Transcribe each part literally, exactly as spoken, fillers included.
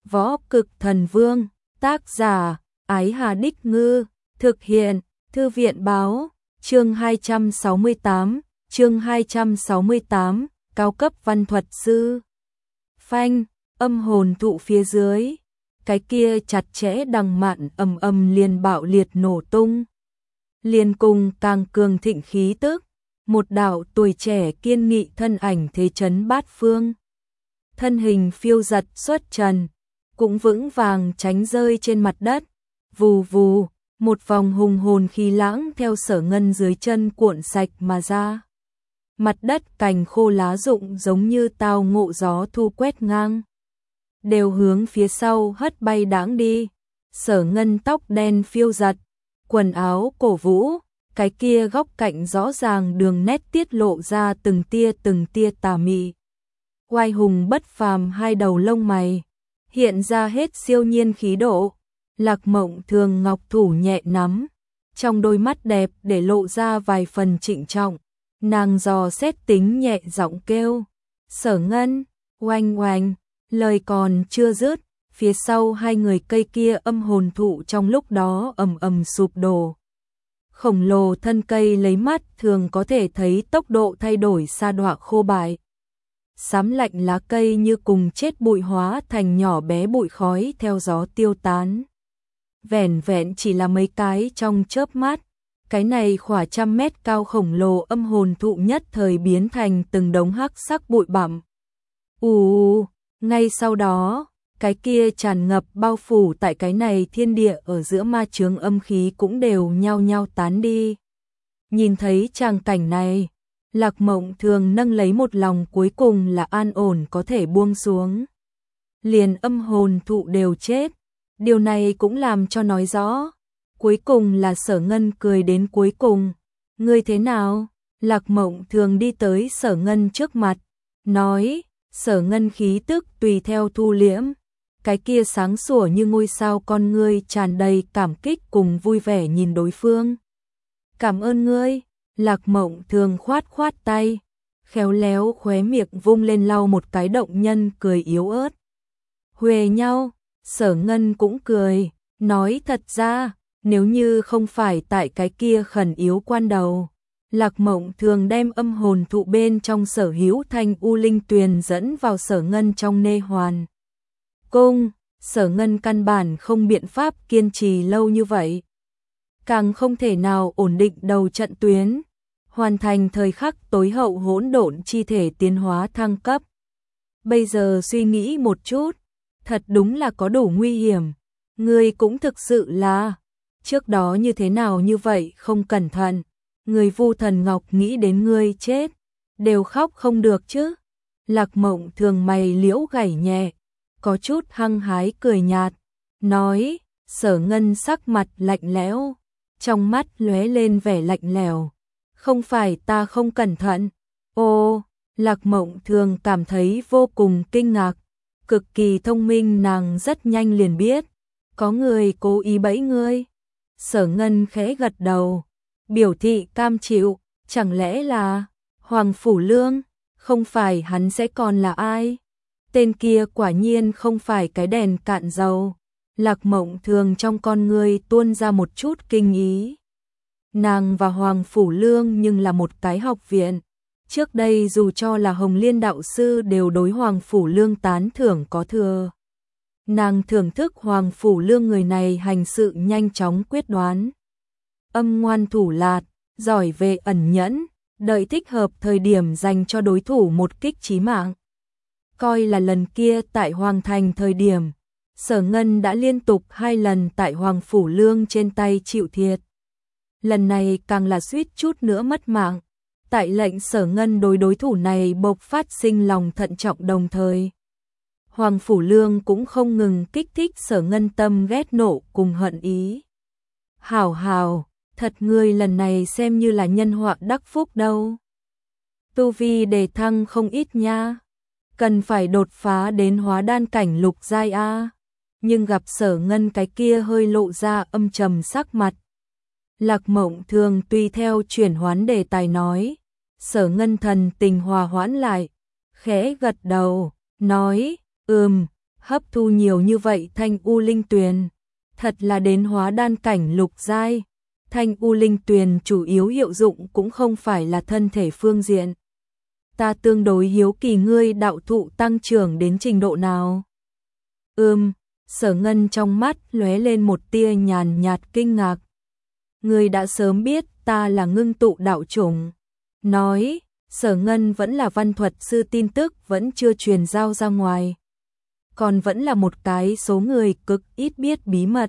Võ Cực Thần Vương, tác giả, Ái Hà Đích Ngư, thực hiện, Thư viện Báo, chương hai trăm sáu mươi tám, chương hai trăm sáu mươi tám, cao cấp văn thuật sư. Phanh, âm hồn thụ phía dưới, cái kia chặt chẽ đằng mạn ầm ầm liền bạo liệt nổ tung. Liền cùng càng cường thịnh khí tức, một đạo tuổi trẻ kiên nghị thân ảnh thế chấn bát phương. Thân hình phiêu giật xuất trần, cũng vững vàng tránh rơi trên mặt đất. Vù vù, một vòng hùng hồn khí lãng theo Sở Ngân dưới chân cuộn sạch mà ra. Mặt đất cành khô lá rụng giống như tao ngộ gió thu quét ngang, đều hướng phía sau hất bay đãng đi. Sở Ngân tóc đen phiêu giật, quần áo cổ vũ, cái kia góc cạnh rõ ràng đường nét tiết lộ ra từng tia từng tia tà mị. Oai hùng bất phàm hai đầu lông mày, hiện ra hết siêu nhiên khí độ. Lạc Mộng Thường ngọc thủ nhẹ nắm, trong đôi mắt đẹp để lộ ra vài phần trịnh trọng. Nàng dò xét tính nhẹ giọng kêu, Sở Ngân, oanh oanh, lời còn chưa dứt, phía sau hai người cây kia âm hồn thụ trong lúc đó ầm ầm sụp đổ. Khổng lồ thân cây lấy mắt thường có thể thấy tốc độ thay đổi sa đọa khô bại. Xám lạnh lá cây như cùng chết bụi hóa thành nhỏ bé bụi khói theo gió tiêu tán. Vẻn vẹn chỉ là mấy cái trong chớp mắt, cái này khỏa trăm mét cao khổng lồ âm hồn thụ nhất thời biến thành từng đống hắc sắc bụi bặm. Ù, ngay sau đó, cái kia tràn ngập bao phủ tại cái này thiên địa ở giữa ma chướng âm khí cũng đều nhao nhao tán đi. Nhìn thấy tràng cảnh này, Lạc Mộng Thường nâng lấy một lòng cuối cùng là an ổn có thể buông xuống. Liền âm hồn thụ đều chết, điều này cũng làm cho nói rõ. Cuối cùng là Sở Ngân cười đến cuối cùng. Ngươi thế nào? Lạc Mộng Thường đi tới Sở Ngân trước mặt, nói. Sở Ngân khí tức tùy theo thu liễm, cái kia sáng sủa như ngôi sao con ngươi tràn đầy cảm kích cùng vui vẻ nhìn đối phương. Cảm ơn ngươi. Lạc Mộng Thường khoát khoát tay, khéo léo khóe miệng vung lên lau một cái động nhân cười yếu ớt. Huề nhau, Sở Ngân cũng cười, nói thật ra, nếu như không phải tại cái kia khẩn yếu quan đầu, Lạc Mộng Thường đem âm hồn thụ bên trong Sở hữu thanh u linh tuyền dẫn vào Sở Ngân trong nê hoàn cung, Sở Ngân căn bản không biện pháp kiên trì lâu như vậy. Càng không thể nào ổn định đầu trận tuyến, hoàn thành thời khắc tối hậu hỗn độn chi thể tiến hóa thăng cấp. Bây giờ suy nghĩ một chút, thật đúng là có đủ nguy hiểm. Ngươi cũng thực sự là, trước đó như thế nào như vậy không cẩn thận, người Vu Thần Ngọc nghĩ đến ngươi chết, đều khóc không được chứ. Lạc Mộng Thường mày liễu gảy nhẹ, có chút hăng hái cười nhạt, nói. Sở Ngân sắc mặt lạnh lẽo, trong mắt lóe lên vẻ lạnh lẽo. Không phải ta không cẩn thận. Ô, Lạc Mộng Thường cảm thấy vô cùng kinh ngạc, cực kỳ thông minh, nàng rất nhanh liền biết, có người cố ý bẫy ngươi. Sở Ngân khẽ gật đầu, biểu thị cam chịu, chẳng lẽ là Hoàng Phủ Lương, không phải hắn sẽ còn là ai? Tên kia quả nhiên không phải cái đèn cạn dầu. Lạc Mộng Thường trong con ngươi tuôn ra một chút kinh ý. Nàng và Hoàng Phủ Lương nhưng là một cái học viện. Trước đây dù cho là Hồng Liên đạo sư đều đối Hoàng Phủ Lương tán thưởng có thừa. Nàng thưởng thức Hoàng Phủ Lương người này hành sự nhanh chóng quyết đoán, âm ngoan thủ lạt, giỏi về ẩn nhẫn, đợi thích hợp thời điểm dành cho đối thủ một kích chí mạng. Coi là lần kia tại Hoàng Thành thời điểm, Sở Ngân đã liên tục hai lần tại Hoàng Phủ Lương trên tay chịu thiệt. Lần này càng là suýt chút nữa mất mạng. Tại lệnh Sở Ngân đối đối thủ này bộc phát sinh lòng thận trọng đồng thời, Hoàng Phủ Lương cũng không ngừng kích thích Sở Ngân tâm ghét nộ cùng hận ý. Hảo hảo, thật ngươi lần này xem như là nhân họa đắc phúc đâu. Tu vi đề thăng không ít nha, cần phải đột phá đến hóa đan cảnh lục giai a. Nhưng gặp Sở Ngân cái kia hơi lộ ra âm trầm sắc mặt, Lạc Mộng Thường tùy theo chuyển hoán đề tài nói. Sở Ngân thần tình hòa hoãn lại, khẽ gật đầu, nói, ừm, hấp thu nhiều như vậy thanh u linh tuyền, thật là đến hóa đan cảnh lục giai. Thanh u linh tuyền chủ yếu hiệu dụng cũng không phải là thân thể phương diện. Ta tương đối hiếu kỳ ngươi đạo thụ tăng trưởng đến trình độ nào. Ừm, Sở Ngân trong mắt lóe lên một tia nhàn nhạt kinh ngạc. Ngươi đã sớm biết ta là ngưng tụ đạo chủng. Nói, Sở Ngân vẫn là văn thuật sư, tin tức vẫn chưa truyền giao ra ngoài. Còn vẫn là một cái số người cực ít biết bí mật.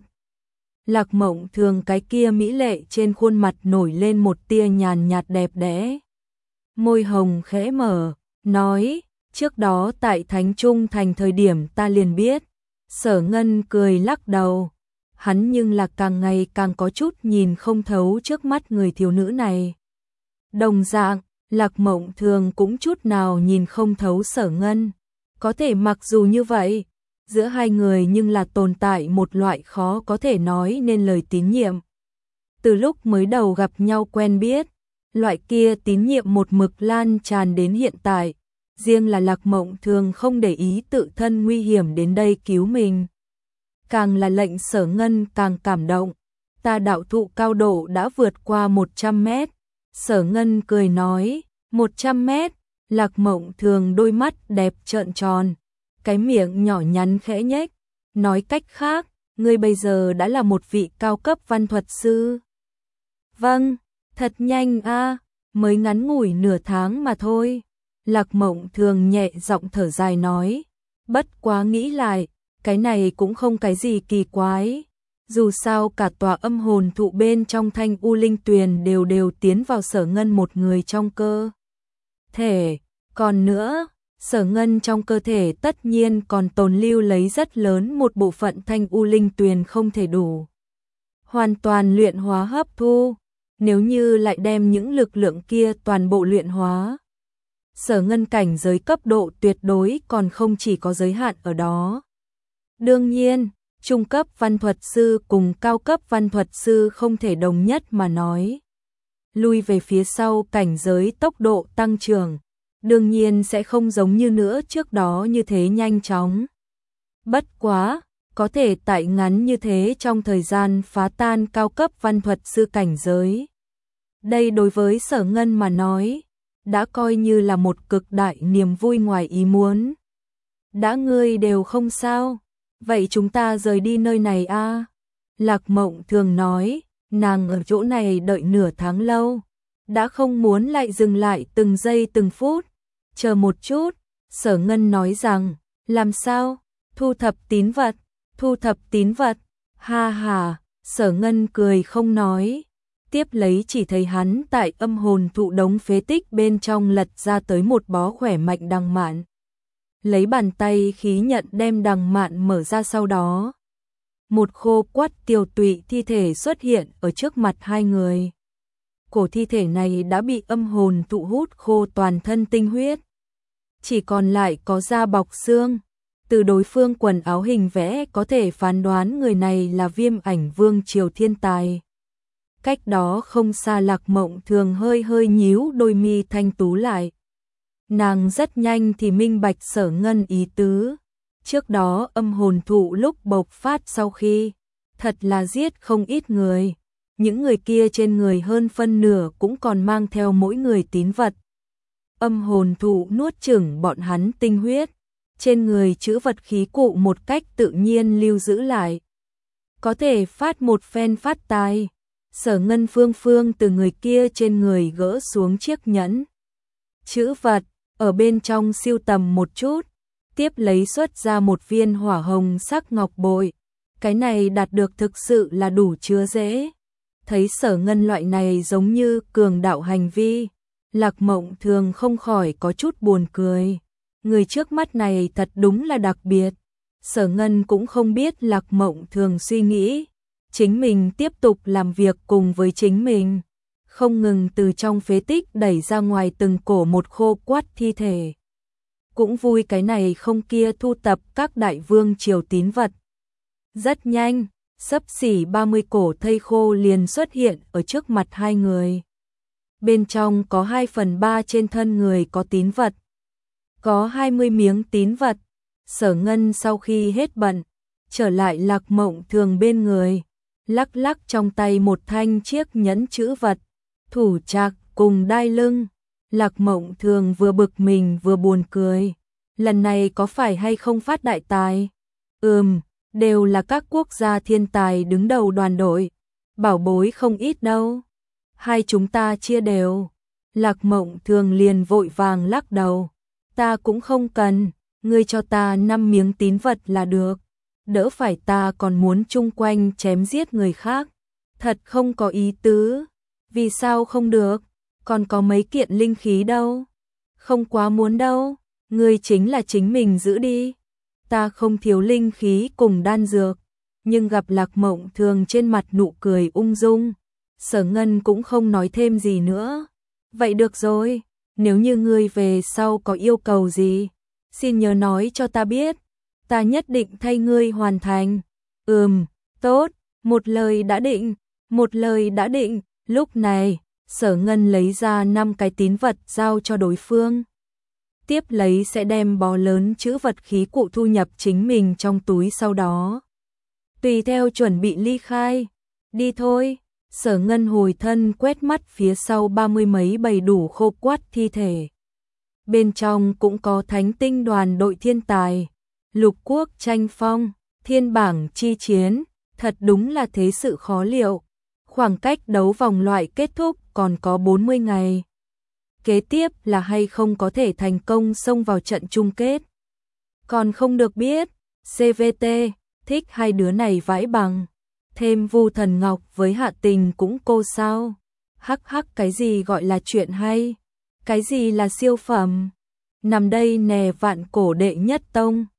Lạc Mộng Thường cái kia mỹ lệ trên khuôn mặt nổi lên một tia nhàn nhạt đẹp đẽ. Môi hồng khẽ mở, nói, trước đó tại Thánh Trung Thành thời điểm ta liền biết. Sở Ngân cười lắc đầu, hắn nhưng là càng ngày càng có chút nhìn không thấu trước mắt người thiếu nữ này. Đồng dạng, Lạc Mộng Thường cũng chút nào nhìn không thấu Sở Ngân. Có thể mặc dù như vậy, giữa hai người nhưng là tồn tại một loại khó có thể nói nên lời tín nhiệm. Từ lúc mới đầu gặp nhau quen biết, loại kia tín nhiệm một mực lan tràn đến hiện tại. Riêng là Lạc Mộng Thường không để ý tự thân nguy hiểm đến đây cứu mình. Càng là lệnh Sở Ngân càng cảm động. Ta đạo thụ cao độ đã vượt qua một trăm mét. Sở Ngân cười nói, một trăm mét. Lạc Mộng Thường đôi mắt đẹp trợn tròn, cái miệng nhỏ nhắn khẽ nhếch, nói cách khác, ngươi bây giờ đã là một vị cao cấp văn thuật sư. Vâng, thật nhanh a, mới ngắn ngủi nửa tháng mà thôi. Lạc Mộng Thường nhẹ giọng thở dài nói, bất quá nghĩ lại, cái này cũng không cái gì kỳ quái. Dù sao cả tòa âm hồn thụ bên trong thanh u linh tuyền đều đều tiến vào Sở Ngân một người trong cơ thể. Còn nữa, Sở Ngân trong cơ thể tất nhiên còn tồn lưu lấy rất lớn một bộ phận thanh u linh tuyền không thể đủ hoàn toàn luyện hóa hấp thu. Nếu như lại đem những lực lượng kia toàn bộ luyện hóa, Sở Ngân cảnh giới cấp độ tuyệt đối còn không chỉ có giới hạn ở đó. Đương nhiên, trung cấp văn thuật sư cùng cao cấp văn thuật sư không thể đồng nhất mà nói. Lui về phía sau cảnh giới tốc độ tăng trưởng, đương nhiên sẽ không giống như nữa trước đó như thế nhanh chóng. Bất quá, có thể tại ngắn như thế trong thời gian phá tan cao cấp văn thuật sư cảnh giới. Đây đối với Sở Ngân mà nói, đã coi như là một cực đại niềm vui ngoài ý muốn. Đã ngươi đều không sao, vậy chúng ta rời đi nơi này a. Lạc Mộng Thường nói, nàng ở chỗ này đợi nửa tháng lâu, đã không muốn lại dừng lại từng giây từng phút. Chờ một chút, Sở Ngân nói rằng, làm sao? Thu thập tín vật, thu thập tín vật, ha ha. Sở Ngân cười không nói, tiếp lấy chỉ thấy hắn tại âm hồn thụ đống phế tích bên trong lật ra tới một bó khỏe mạnh đằng mạn. Lấy bàn tay khí nhận đem đằng mạn mở ra, sau đó một khô quắt tiều tụy thi thể xuất hiện ở trước mặt hai người. Cổ thi thể này đã bị âm hồn thụ hút khô toàn thân tinh huyết, chỉ còn lại có da bọc xương. Từ đối phương quần áo hình vẽ có thể phán đoán người này là Viêm Ảnh Vương triều thiên tài. Cách đó không xa, Lạc Mộng Thường hơi hơi nhíu đôi mi thanh tú lại. Nàng rất nhanh thì minh bạch Sở Ngân ý tứ. Trước đó âm hồn thụ lúc bộc phát sau khi, thật là giết không ít người. Những người kia trên người hơn phân nửa cũng còn mang theo mỗi người tín vật. Âm hồn thụ nuốt chửng bọn hắn tinh huyết, trên người chữ vật khí cụ một cách tự nhiên lưu giữ lại. Có thể phát một phen phát tài. Sở Ngân phương phương từ người kia trên người gỡ xuống chiếc nhẫn chữ vật, ở bên trong siêu tầm một chút, tiếp lấy xuất ra một viên hỏa hồng sắc ngọc bội. Cái này đạt được thực sự là đủ chứa dễ. Thấy Sở Ngân loại này giống như cường đạo hành vi, Lạc Mộng Thường không khỏi có chút buồn cười. Người trước mắt này thật đúng là đặc biệt. Sở Ngân cũng không biết Lạc Mộng Thường suy nghĩ. Chính mình tiếp tục làm việc cùng với chính mình, không ngừng từ trong phế tích đẩy ra ngoài từng cổ một khô quắt thi thể. Cũng vui cái này không kia thu tập các đại vương triều tín vật. Rất nhanh, xấp xỉ ba mươi cổ thây khô liền xuất hiện ở trước mặt hai người. Bên trong có hai phần ba trên thân người có tín vật. Có hai mươi miếng tín vật. Sở Ngân sau khi hết bận, trở lại Lạc Mộng Thường bên người, lắc lắc trong tay một thanh chiếc nhẫn chữ vật, thủ trạc cùng đai lưng. Lạc Mộng Thường vừa bực mình vừa buồn cười. Lần này có phải hay không phát đại tài? Ừm, đều là các quốc gia thiên tài đứng đầu đoàn đội. Bảo bối không ít đâu. Hai chúng ta chia đều. Lạc Mộng Thường liền vội vàng lắc đầu. Ta cũng không cần, ngươi cho ta năm miếng tín vật là được. Đỡ phải ta còn muốn chung quanh chém giết người khác. Thật không có ý tứ. Vì sao không được? Còn có mấy kiện linh khí đâu. Không quá muốn đâu. Ngươi chính là chính mình giữ đi. Ta không thiếu linh khí cùng đan dược. Nhưng gặp Lạc Mộng Thường trên mặt nụ cười ung dung, Sở Ngân cũng không nói thêm gì nữa. Vậy được rồi, nếu như ngươi về sau có yêu cầu gì, xin nhớ nói cho ta biết, ta nhất định thay ngươi hoàn thành. Ừm, tốt, một lời đã định, một lời đã định. Lúc này, Sở Ngân lấy ra năm cái tín vật giao cho đối phương. Tiếp lấy sẽ đem bó lớn chữ vật khí cụ thu nhập chính mình trong túi, sau đó tùy theo chuẩn bị ly khai. Đi thôi. Sở Ngân hồi thân quét mắt phía sau ba mươi mấy bầy đủ khô quắt thi thể. Bên trong cũng có thánh tinh đoàn đội thiên tài, lục quốc tranh phong, thiên bảng chi chiến, thật đúng là thế sự khó liệu. Khoảng cách đấu vòng loại kết thúc còn có bốn mươi ngày. Kế tiếp là hay không có thể thành công xông vào trận chung kết. Còn không được biết, xê vê tê, thích hai đứa này vãi bằng. Thêm Vu Thần Ngọc với Hạ Tình cũng cô sao. Hắc hắc, cái gì gọi là chuyện hay? Cái gì là siêu phẩm? Nằm đây nè, vạn cổ đệ nhất tông.